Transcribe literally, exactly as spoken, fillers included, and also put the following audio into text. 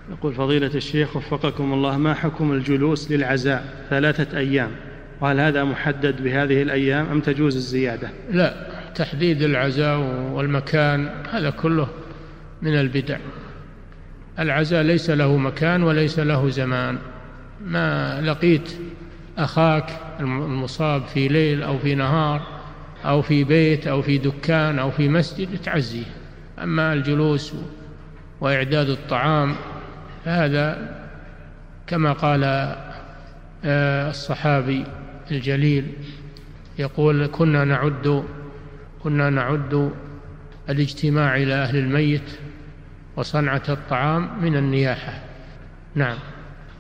يقول فضيلة الشيخ وفقكم الله، ما حكم الجلوس للعزاء ثلاثة أيام؟ وهل هذا محدد بهذه الأيام أم تجوز الزيادة؟ لا، تحديد العزاء والمكان هذا كله من البدع. العزاء ليس له مكان وليس له زمان. ما لقيت أخاك المصاب في ليل أو في نهار أو في بيت أو في دكان أو في مسجد تعزيه. أما الجلوس وإعداد الطعام هذا كما قال الصحابي الجليل، يقول كنا نعد كنا نعد الاجتماع إلى أهل الميت وصنعة الطعام من النياحة. نعم.